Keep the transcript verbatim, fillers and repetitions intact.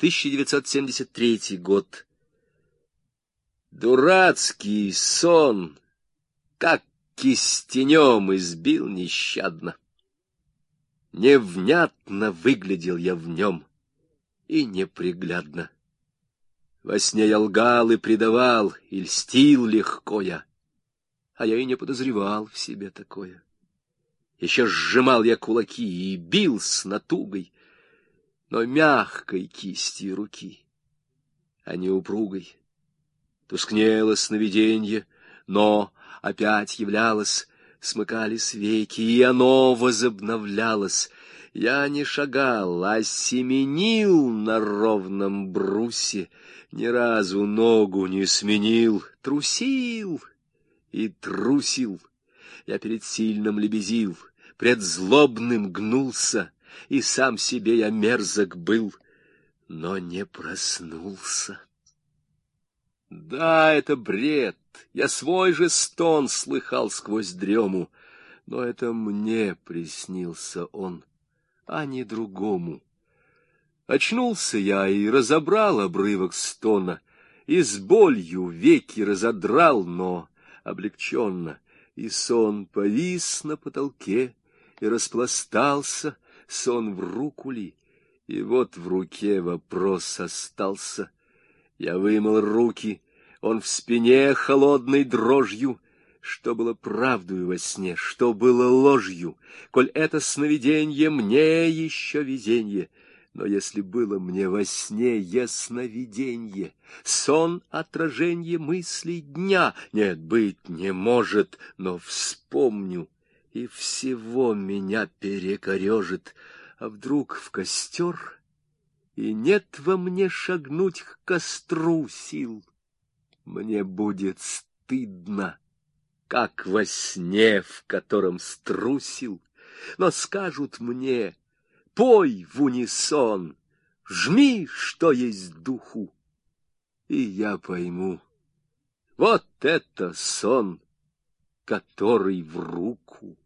тысяча девятьсот семьдесят третий год. Дурацкий сон, как кистенем избил нещадно. Невнятно выглядел я в нем и неприглядно. Во сне я лгал и предавал, и льстил легко я, а я и не подозревал в себе такое. Еще сжимал я кулаки и бил с натугой, но мягкой кистью руки, а не упругой. Тускнело сновиденье, но опять являлось, смыкались веки, и оно возобновлялось. Я не шагал, а семенил на ровном брусе, ни разу ногу не сменил, трусил и трусил. Я перед сильным лебезил, пред злобным гнулся, и сам себе я мерзок был, но не проснулся. Да, это бред, я свой же стон слыхал сквозь дрему, но это мне приснился он, а не другому. Очнулся я и разобрал обрывок стона, и с болью веки разодрал, но облегченно, и сон повис на потолке и распластался, сон в руку ли, и вот в руке вопрос остался. Я вымыл руки, он в спине холодной дрожью. Что было правдою во сне, что было ложью, коль это сновиденье мне еще виденье. Но если было мне во сне ясновиденье, сон — отраженье мыслей дня, нет, быть не может, но вспомню, и всего меня перекорежит. А вдруг в костер, и нет во мне шагнуть к костру сил? Мне будет стыдно, как во сне, в котором струсил, но скажут мне: пой в унисон, жми, что есть духу, и я пойму. Вот это сон, который в руку.